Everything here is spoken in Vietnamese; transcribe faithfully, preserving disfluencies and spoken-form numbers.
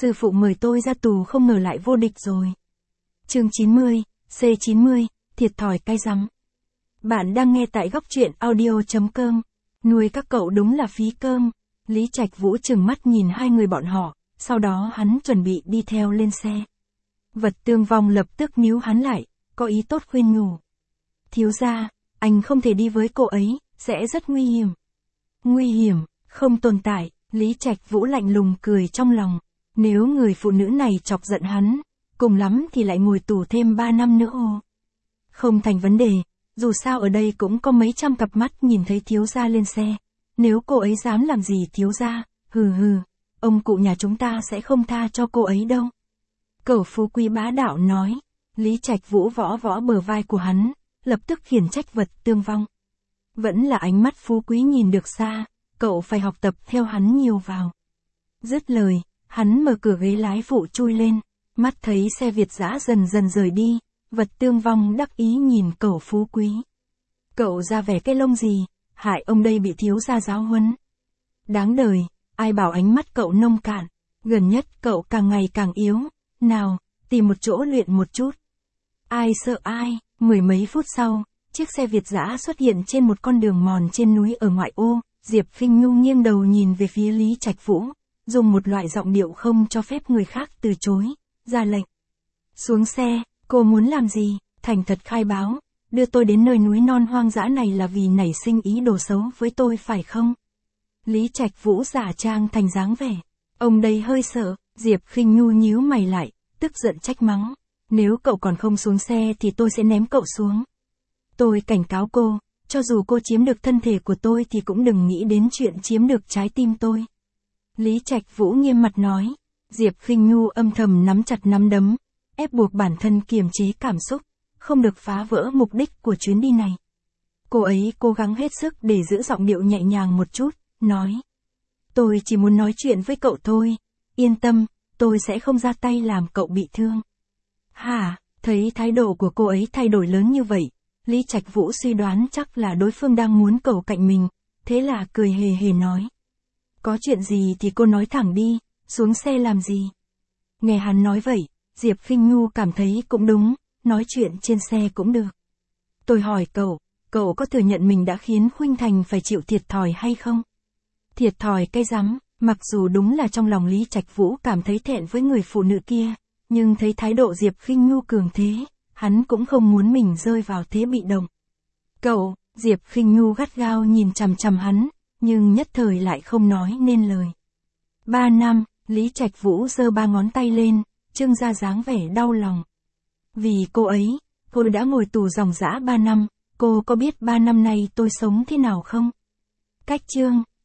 Sư phụ mời tôi ra tù không ngờ lại vô địch rồi. Chương chín mươi, C chín mươi, thiệt thòi cay rắm. Bạn đang nghe tại góc truyện audio chấm com. Nuôi các cậu đúng là phí cơm. Lý Trạch Vũ trừng mắt nhìn hai người bọn họ, sau đó hắn chuẩn bị đi theo lên xe. Vật Tương Vong lập tức níu hắn lại, có ý tốt khuyên nhủ. Thiếu gia, anh không thể đi với cô ấy, sẽ rất nguy hiểm. Nguy hiểm, không tồn tại, Lý Trạch Vũ lạnh lùng cười trong lòng. Nếu người phụ nữ này chọc giận hắn, cùng lắm thì lại ngồi tù thêm ba năm nữa ô. Không thành vấn đề, dù sao ở đây cũng có mấy trăm cặp mắt nhìn thấy thiếu gia lên xe. Nếu cô ấy dám làm gì thiếu gia, hừ hừ, ông cụ nhà chúng ta sẽ không tha cho cô ấy đâu. Cẩu Phú Quý bá đạo nói. Lý Trạch Vũ võ võ bờ vai của hắn, lập tức khiển trách Vật Tương Vong. Vẫn là ánh mắt Phú Quý nhìn được xa, cậu phải học tập theo hắn nhiều vào. Dứt lời, hắn mở cửa ghế lái phụ chui lên, mắt thấy xe Việt dã dần dần rời đi, Vật Tương Vong đắc ý nhìn cẩu Phú Quý. Cậu ra vẻ cái lông gì, hại ông đây bị thiếu gia giáo huấn. Đáng đời, ai bảo ánh mắt cậu nông cạn, gần nhất cậu càng ngày càng yếu, nào, tìm một chỗ luyện một chút. Ai sợ ai, mười mấy phút sau, chiếc xe Việt dã xuất hiện trên một con đường mòn trên núi ở ngoại ô, Diệp Khinh Nhu nghiêng đầu nhìn về phía Lý Trạch Vũ, dùng một loại giọng điệu không cho phép người khác từ chối, ra lệnh. Xuống xe, cô muốn làm gì, thành thật khai báo, đưa tôi đến nơi núi non hoang dã này là vì nảy sinh ý đồ xấu với tôi phải không? Lý Trạch Vũ giả trang thành dáng vẻ, ông đây hơi sợ, Diệp Khinh Nhu nhíu mày lại, tức giận trách mắng, nếu cậu còn không xuống xe thì tôi sẽ ném cậu xuống. Tôi cảnh cáo cô, cho dù cô chiếm được thân thể của tôi thì cũng đừng nghĩ đến chuyện chiếm được trái tim tôi. Lý Trạch Vũ nghiêm mặt nói. Diệp Khinh Nhu âm thầm nắm chặt nắm đấm, ép buộc bản thân kiềm chế cảm xúc, không được phá vỡ mục đích của chuyến đi này. Cô ấy cố gắng hết sức để giữ giọng điệu nhẹ nhàng một chút, nói. Tôi chỉ muốn nói chuyện với cậu thôi, yên tâm, tôi sẽ không ra tay làm cậu bị thương. Hả, thấy thái độ của cô ấy thay đổi lớn như vậy, Lý Trạch Vũ suy đoán chắc là đối phương đang muốn cậu cạnh mình, thế là cười hề hề nói. Có chuyện gì thì cô nói thẳng đi, xuống xe làm gì? Nghe hắn nói vậy, Diệp Khinh Nhu cảm thấy cũng đúng, nói chuyện trên xe cũng được. Tôi hỏi cậu, cậu có thừa nhận mình đã khiến Khuynh Thành phải chịu thiệt thòi hay không? Thiệt thòi cay rắm, mặc dù đúng là trong lòng Lý Trạch Vũ cảm thấy thẹn với người phụ nữ kia, nhưng thấy thái độ Diệp Khinh Nhu cường thế, hắn cũng không muốn mình rơi vào thế bị động. Cậu, Diệp Khinh Nhu gắt gao nhìn chằm chằm hắn, nhưng nhất thời lại không nói nên lời. Ba năm, Lý Trạch Vũ giơ ba ngón tay lên, trưng ra dáng vẻ đau lòng. Vì cô ấy, cô đã ngồi tù dòng dã ba năm, cô có biết ba năm nay tôi sống thế nào không? Cách chương,